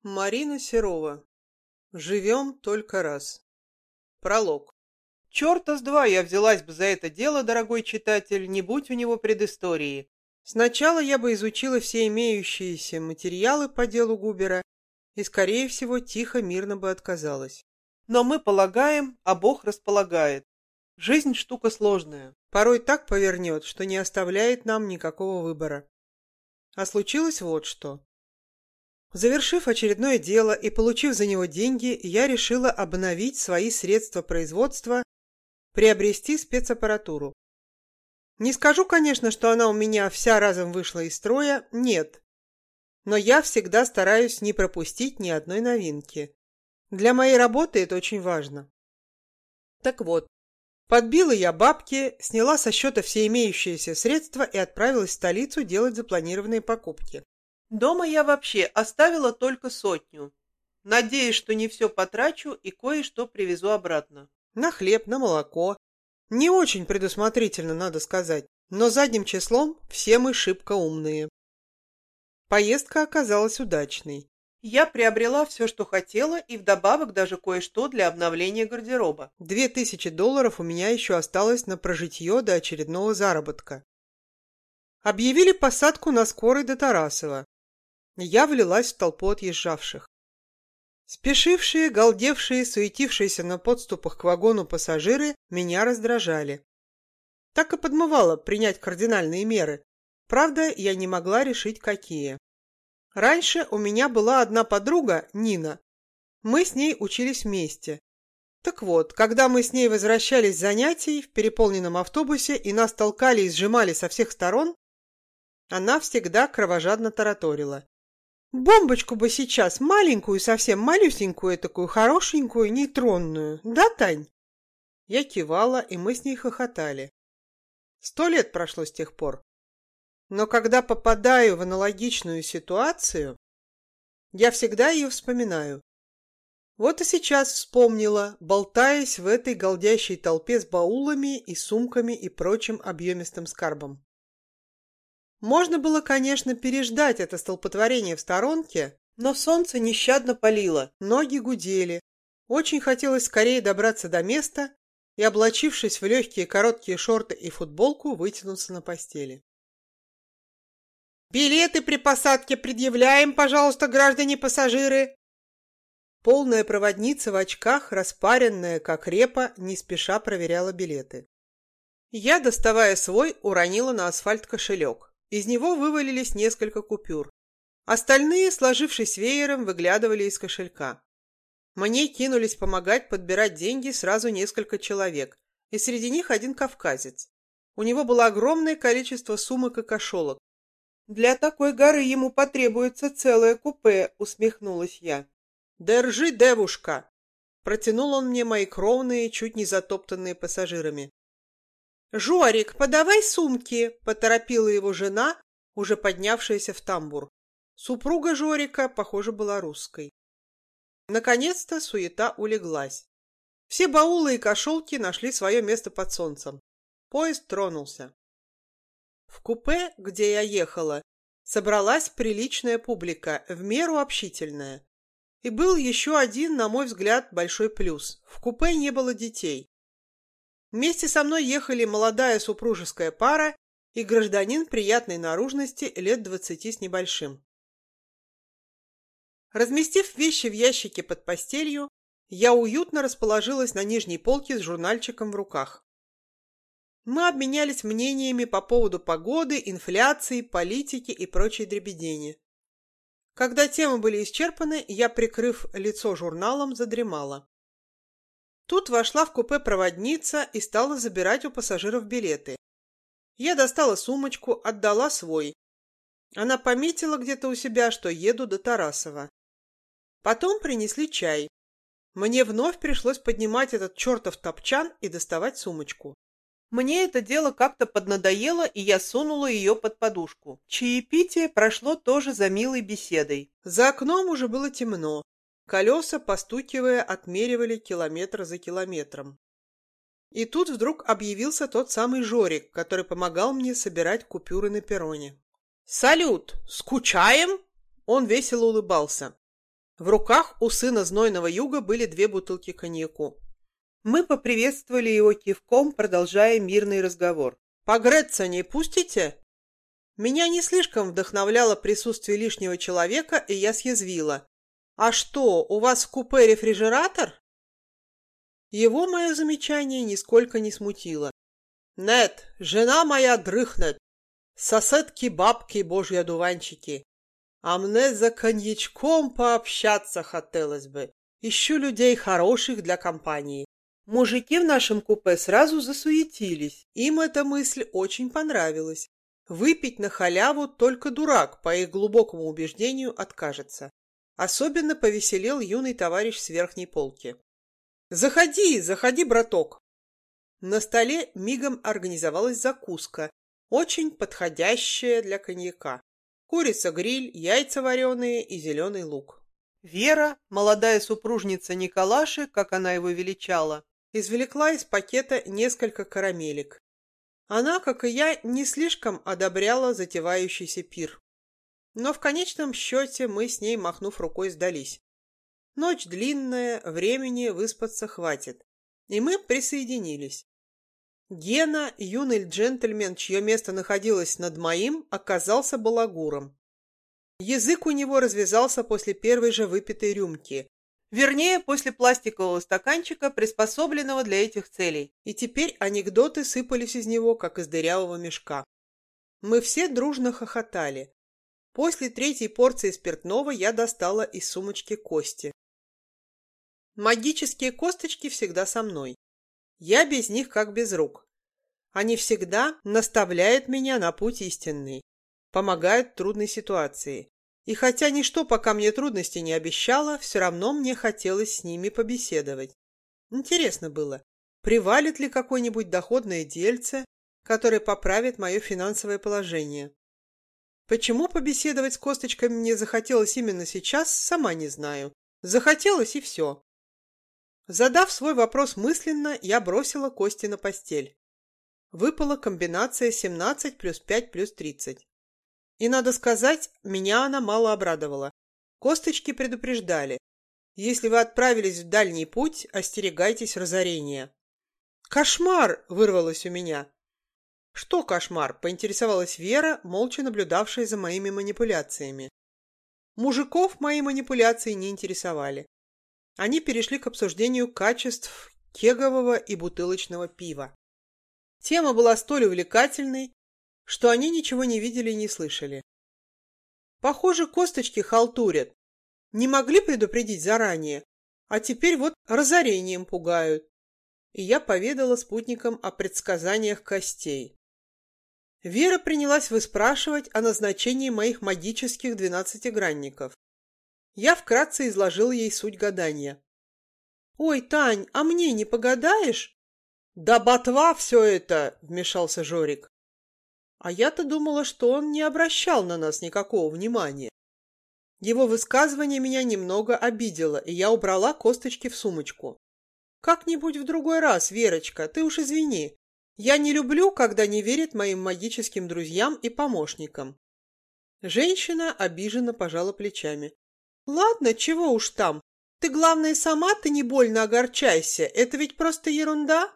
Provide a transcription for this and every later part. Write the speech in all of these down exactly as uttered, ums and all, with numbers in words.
Марина Серова. Живем только раз. Пролог. Черта с два я взялась бы за это дело, дорогой читатель, не будь у него предыстории. Сначала я бы изучила все имеющиеся материалы по делу Губера и, скорее всего, тихо, мирно бы отказалась. Но мы полагаем, а Бог располагает. Жизнь штука сложная. Порой так повернет, что не оставляет нам никакого выбора. А случилось вот что. Завершив очередное дело и получив за него деньги, я решила обновить свои средства производства, приобрести спецаппаратуру. Не скажу, конечно, что она у меня вся разом вышла из строя, нет. Но я всегда стараюсь не пропустить ни одной новинки. Для моей работы это очень важно. Так вот, подбила я бабки, сняла со счета все имеющиеся средства и отправилась в столицу делать запланированные покупки. Дома я вообще оставила только сотню, надеясь, что не все потрачу и кое-что привезу обратно. На хлеб, на молоко. Не очень предусмотрительно, надо сказать, но задним числом все мы шибко умные. Поездка оказалась удачной. Я приобрела все, что хотела, и вдобавок даже кое-что для обновления гардероба. Две тысячи долларов у меня еще осталось на прожитье до очередного заработка. Объявили посадку на скорой до Тарасова. Я влилась в толпу отъезжавших. Спешившие, галдевшие, суетившиеся на подступах к вагону пассажиры меня раздражали. Так и подмывало принять кардинальные меры. Правда, я не могла решить, какие. Раньше у меня была одна подруга, Нина. Мы с ней учились вместе. Так вот, когда мы с ней возвращались с занятий в переполненном автобусе и нас толкали и сжимали со всех сторон, она всегда кровожадно тараторила. Бомбочку бы сейчас, маленькую, совсем малюсенькую, такую хорошенькую, нейтронную. Да, Тань? Я кивала, и мы с ней хохотали. Сто лет прошло с тех пор. Но когда попадаю в аналогичную ситуацию, я всегда ее вспоминаю. Вот и сейчас вспомнила, болтаясь в этой голдящей толпе с баулами и сумками и прочим объемистым скарбом. Можно было, конечно, переждать это столпотворение в сторонке, но солнце нещадно палило, ноги гудели. Очень хотелось скорее добраться до места и, облачившись в легкие короткие шорты и футболку, вытянуться на постели. «Билеты при посадке предъявляем, пожалуйста, граждане-пассажиры!» Полная проводница в очках, распаренная, как репа, не спеша проверяла билеты. Я, доставая свой, уронила на асфальт кошелек. Из него вывалились несколько купюр. Остальные, сложившись веером, выглядывали из кошелька. Мне кинулись помогать подбирать деньги сразу несколько человек, и среди них один кавказец. У него было огромное количество сумок и кошелок. «Для такой горы ему потребуется целое купе», — усмехнулась я. «Держи, девушка!» — протянул он мне мои кровные, чуть не затоптанные пассажирами. «Жорик, подавай сумки!» — поторопила его жена, уже поднявшаяся в тамбур. Супруга Жорика, похоже, была русской. Наконец-то суета улеглась. Все баулы и кошелки нашли свое место под солнцем. Поезд тронулся. В купе, где я ехала, собралась приличная публика, в меру общительная. И был еще один, на мой взгляд, большой плюс. В купе не было детей. Вместе со мной ехали молодая супружеская пара и гражданин приятной наружности лет двадцати с небольшим. Разместив вещи в ящике под постелью, я уютно расположилась на нижней полке с журнальчиком в руках. Мы обменялись мнениями по поводу погоды, инфляции, политики и прочей дребедени. Когда темы были исчерпаны, я, прикрыв лицо журналом, задремала. Тут вошла в купе проводница и стала забирать у пассажиров билеты. Я достала сумочку, отдала свой. Она пометила где-то у себя, что еду до Тарасова. Потом принесли чай. Мне вновь пришлось поднимать этот чертов топчан и доставать сумочку. Мне это дело как-то поднадоело, и я сунула ее под подушку. Чаепитие прошло тоже за милой беседой. За окном уже было темно. Колеса, постукивая, отмеривали километр за километром. И тут вдруг объявился тот самый Жорик, который помогал мне собирать купюры на перроне. «Салют! Скучаем?» Он весело улыбался. В руках у сына знойного юга были две бутылки коньяку. Мы поприветствовали его кивком, продолжая мирный разговор. «Погреться не пустите?» Меня не слишком вдохновляло присутствие лишнего человека, и я съязвила. «А что, у вас в купе рефрижератор?» Его мое замечание нисколько не смутило. «Нет, жена моя дрыхнет. Соседки бабки божьи одуванчики. А мне за коньячком пообщаться хотелось бы. Ищу людей хороших для компании». Мужики в нашем купе сразу засуетились. Им эта мысль очень понравилась. Выпить на халяву только дурак, по их глубокому убеждению, откажется. Особенно повеселел юный товарищ с верхней полки. «Заходи, заходи, браток!» На столе мигом организовалась закуска, очень подходящая для коньяка. Курица-гриль, яйца вареные и зеленый лук. Вера, молодая супружница Николаши, как она его величала, извлекла из пакета несколько карамелек. Она, как и я, не слишком одобряла затевающийся пир. Но в конечном счете мы с ней, махнув рукой, сдались. Ночь длинная, времени выспаться хватит. И мы присоединились. Гена, юный джентльмен, чье место находилось над моим, оказался балагуром. Язык у него развязался после первой же выпитой рюмки. Вернее, после пластикового стаканчика, приспособленного для этих целей. И теперь анекдоты сыпались из него, как из дырявого мешка. Мы все дружно хохотали. После третьей порции спиртного я достала из сумочки кости. Магические косточки всегда со мной. Я без них как без рук. Они всегда наставляют меня на путь истинный, помогают в трудной ситуации. И хотя ничто пока мне трудностей не обещало, все равно мне хотелось с ними побеседовать. Интересно было, привалит ли какое-нибудь доходное дельце, которое поправит мое финансовое положение. Почему побеседовать с косточками мне захотелось именно сейчас, сама не знаю. Захотелось и все. Задав свой вопрос мысленно, я бросила кости на постель. Выпала комбинация семнадцать плюс пять плюс тридцать. И, надо сказать, меня она мало обрадовала. Косточки предупреждали. Если вы отправились в дальний путь, остерегайтесь разорения. «Кошмар!» — вырвалось у меня. «Что кошмар?» — поинтересовалась Вера, молча наблюдавшая за моими манипуляциями. Мужиков мои манипуляции не интересовали. Они перешли к обсуждению качеств кегового и бутылочного пива. Тема была столь увлекательной, что они ничего не видели и не слышали. Похоже, косточки халтурят. Не могли предупредить заранее, а теперь вот разорением пугают. И я поведала спутникам о предсказаниях костей. Вера принялась выспрашивать о назначении моих магических двенадцатигранников. Я вкратце изложил ей суть гадания. «Ой, Тань, а мне не погадаешь?» «Да ботва все это!» — вмешался Жорик. А я-то думала, что он не обращал на нас никакого внимания. Его высказывание меня немного обидело, и я убрала косточки в сумочку. «Как-нибудь в другой раз, Верочка, ты уж извини. Я не люблю, когда не верят моим магическим друзьям и помощникам». Женщина обиженно пожала плечами. «Ладно, чего уж там. Ты, главное, сама-то не больно огорчайся. Это ведь просто ерунда».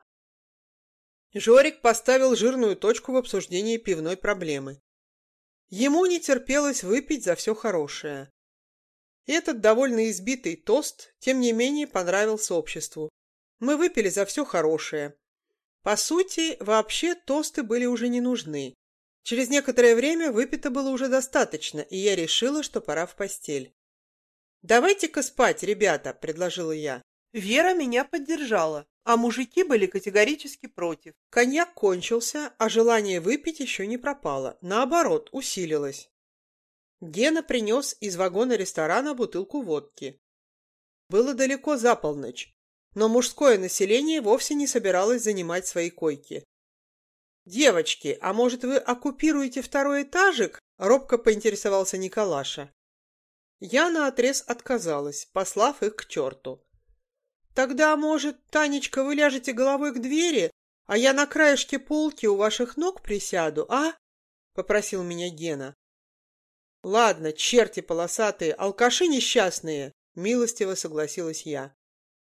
Жорик поставил жирную точку в обсуждении пивной проблемы. Ему не терпелось выпить за все хорошее. Этот довольно избитый тост, тем не менее, понравился обществу. Мы выпили за все хорошее. По сути, вообще тосты были уже не нужны. Через некоторое время выпито было уже достаточно, и я решила, что пора в постель. «Давайте-ка спать, ребята», — предложила я. Вера меня поддержала, а мужики были категорически против. Коньяк кончился, а желание выпить еще не пропало. Наоборот, усилилось. Гена принес из вагона ресторана бутылку водки. Было далеко за полночь, но мужское население вовсе не собиралось занимать свои койки. «Девочки, а может, вы оккупируете второй этажик?» — робко поинтересовался Николаша. Я наотрез отказалась, послав их к черту. «Тогда, может, Танечка, вы ляжете головой к двери, а я на краешке полки у ваших ног присяду, а?» — попросил меня Гена. «Ладно, черти полосатые, алкаши несчастные!» Милостиво согласилась я.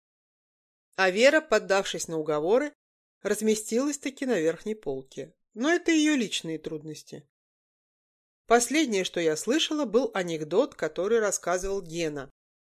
А Вера, поддавшись на уговоры, разместилась-таки на верхней полке. Но это ее личные трудности. Последнее, что я слышала, был анекдот, который рассказывал Гена.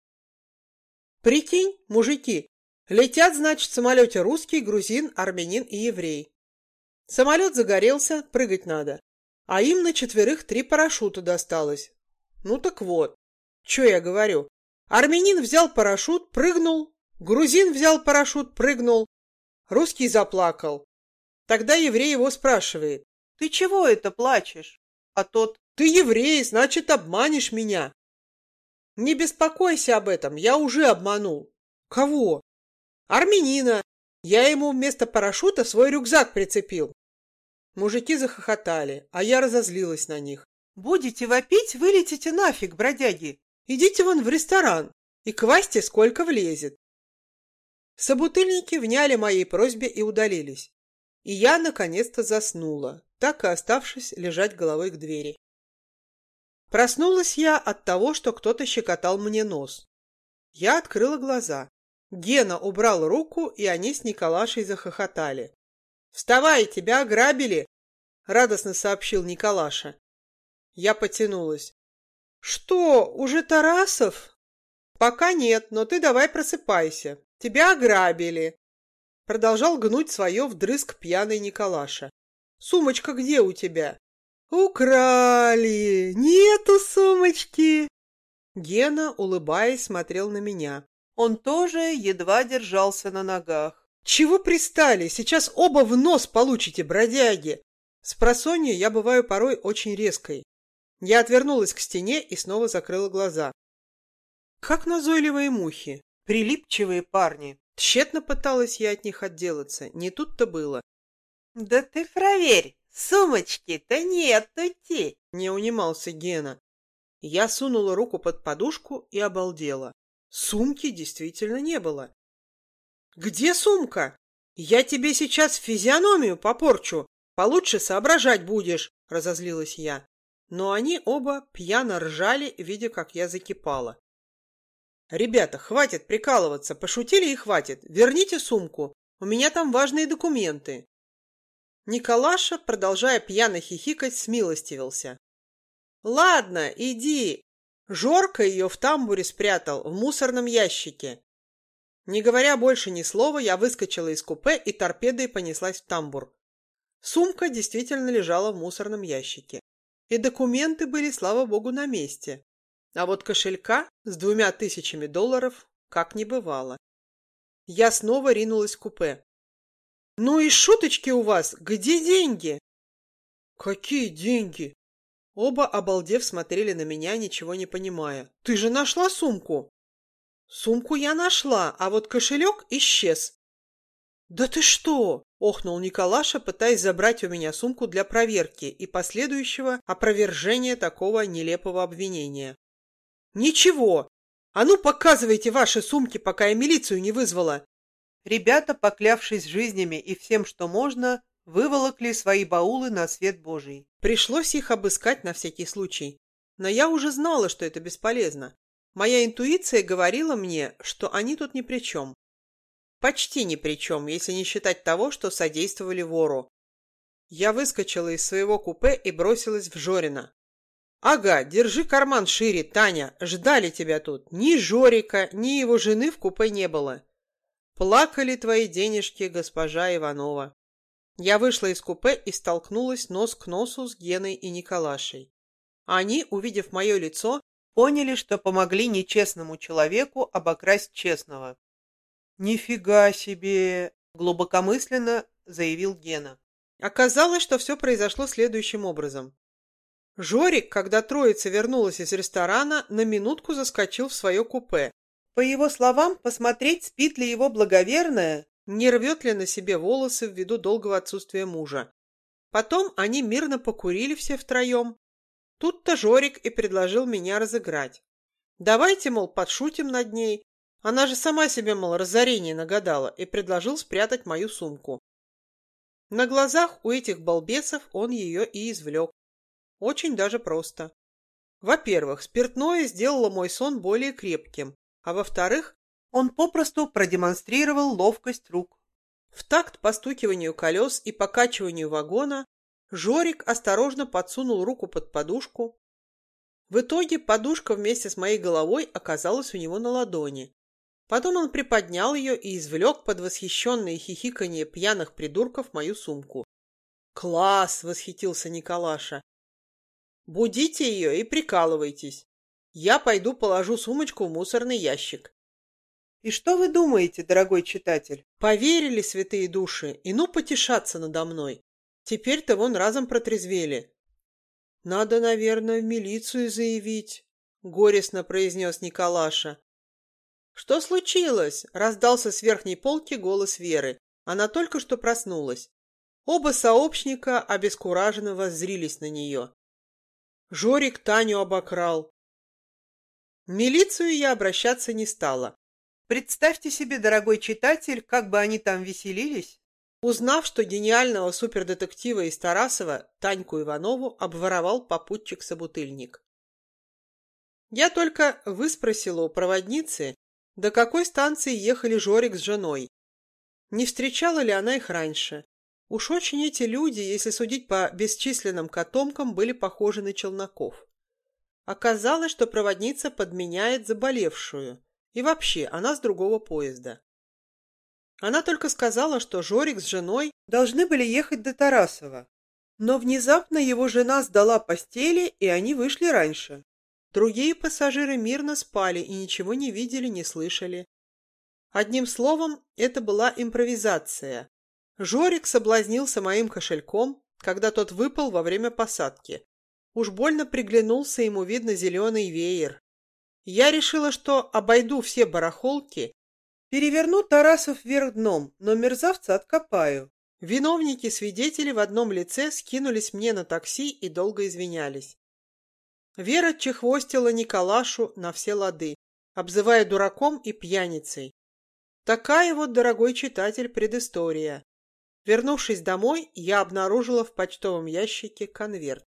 Прикинь, мужики, летят, значит, в самолете русский, грузин, армянин и еврей. Самолет загорелся, прыгать надо. А им на четверых три парашюта досталось. Ну так вот, что я говорю. Армянин взял парашют, прыгнул. Грузин взял парашют, прыгнул. Русский заплакал. Тогда еврей его спрашивает. Ты чего это плачешь? А тот, ты еврей, значит, обманешь меня. Не беспокойся об этом, я уже обманул. Кого? Армянина. Я ему вместо парашюта свой рюкзак прицепил. Мужики захохотали, а я разозлилась на них. Будете вопить, вылетите нафиг, бродяги. Идите вон в ресторан и квасьте, сколько влезет. Собутыльники вняли моей просьбе и удалились. И я, наконец-то, заснула, так и оставшись лежать головой к двери. Проснулась я от того, что кто-то щекотал мне нос. Я открыла глаза. Гена убрал руку, и они с Николашей захохотали. «Вставай, тебя ограбили!» — радостно сообщил Николаша. Я потянулась. «Что, уже Тарасов?» «Пока нет, но ты давай просыпайся. Тебя ограбили!» Продолжал гнуть свое вдрызг пьяный Николаша. «Сумочка где у тебя?» «Украли! Нету сумочки!» Гена, улыбаясь, смотрел на меня. Он тоже едва держался на ногах. «Чего пристали? Сейчас оба в нос получите, бродяги!» Спросонья я бываю порой очень резкой. Я отвернулась к стене и снова закрыла глаза. Как назойливые мухи, прилипчивые парни. Тщетно пыталась я от них отделаться, не тут-то было. «Да ты проверь, сумочки-то нету-ти!» Не унимался Гена. Я сунула руку под подушку и обалдела. Сумки действительно не было. «Где сумка? Я тебе сейчас физиономию попорчу. Получше соображать будешь», — разозлилась я. Но они оба пьяно ржали, видя, как я закипала. «Ребята, хватит прикалываться, пошутили и хватит. Верните сумку, у меня там важные документы». Николаша, продолжая пьяно хихикать, смилостивился. «Ладно, иди. Жорка ее в тамбуре спрятал, в мусорном ящике». Не говоря больше ни слова, я выскочила из купе и торпедой понеслась в тамбур. Сумка действительно лежала в мусорном ящике. И документы были, слава богу, на месте. А вот кошелька с двумя тысячами долларов как не бывало. Я снова ринулась в купе. «Ну и шуточки у вас! Где деньги?» «Какие деньги?» Оба, обалдев, смотрели на меня, ничего не понимая. «Ты же нашла сумку?» «Сумку я нашла, а вот кошелек исчез». «Да ты что?» — охнул Николаша, пытаясь забрать у меня сумку для проверки и последующего опровержения такого нелепого обвинения. «Ничего! А ну, показывайте ваши сумки, пока я милицию не вызвала!» Ребята, поклявшись жизнями и всем, что можно, выволокли свои баулы на свет Божий. Пришлось их обыскать на всякий случай. Но я уже знала, что это бесполезно. Моя интуиция говорила мне, что они тут ни при чем. Почти ни при чем, если не считать того, что содействовали вору. Я выскочила из своего купе и бросилась в Жорина. «Ага, держи карман шире, Таня, ждали тебя тут. Ни Жорика, ни его жены в купе не было. Плакали твои денежки, госпожа Иванова». Я вышла из купе и столкнулась нос к носу с Геной и Николашей. Они, увидев мое лицо, поняли, что помогли нечестному человеку обокрасть честного. «Нифига себе!» — глубокомысленно заявил Гена. Оказалось, что все произошло следующим образом. Жорик, когда троица вернулась из ресторана, на минутку заскочил в свое купе. По его словам, посмотреть, спит ли его благоверная, не рвет ли на себе волосы ввиду долгого отсутствия мужа. Потом они мирно покурили все втроем. Тут-то Жорик и предложил меня разыграть. Давайте, мол, подшутим над ней. Она же сама себе, мол, разорение нагадала, и предложил спрятать мою сумку. На глазах у этих балбесов он ее и извлек. Очень даже просто. Во-первых, спиртное сделало мой сон более крепким. а во-вторых, он попросту продемонстрировал ловкость рук. В такт постукиванию колес и покачиванию вагона Жорик осторожно подсунул руку под подушку. В итоге подушка вместе с моей головой оказалась у него на ладони. Потом он приподнял ее и извлек под восхищенное хихиканье пьяных придурков мою сумку. «Класс!» — восхитился Николаша. «Будите ее и прикалывайтесь. Я пойду положу сумочку в мусорный ящик». И что вы думаете, дорогой читатель? Поверили святые души, и ну потешаться надо мной. Теперь-то вон разом протрезвели. Надо, наверное, в милицию заявить, горестно произнес Николаша. Что случилось? Раздался с верхней полки голос Веры. Она только что проснулась. Оба сообщника обескураженно воззрились на нее. Жорик Таню обокрал. В милицию я обращаться не стала. Представьте себе, дорогой читатель, как бы они там веселились, узнав, что гениального супердетектива из Тарасова Таньку Иванову обворовал попутчик-собутыльник. Я только выспросила у проводницы, до какой станции ехали Жорик с женой. Не встречала ли она их раньше? Уж очень эти люди, если судить по бесчисленным котомкам, были похожи на челноков. Оказалось, что проводница подменяет заболевшую. И вообще, она с другого поезда. Она только сказала, что Жорик с женой должны были ехать до Тарасова. Но внезапно его жена сдала постели, и они вышли раньше. Другие пассажиры мирно спали и ничего не видели, не слышали. Одним словом, это была импровизация. Жорик соблазнился моим кошельком, когда тот выпал во время посадки. Уж больно приглянулся ему, видно, зеленый веер. Я решила, что обойду все барахолки, переверну Тарасов вверх дном, но мерзавца откопаю. Виновники-свидетели в одном лице скинулись мне на такси и долго извинялись. Вера чехвостила Николашу на все лады, обзывая дураком и пьяницей. Такая вот, дорогой читатель, предыстория. Вернувшись домой, я обнаружила в почтовом ящике конверт.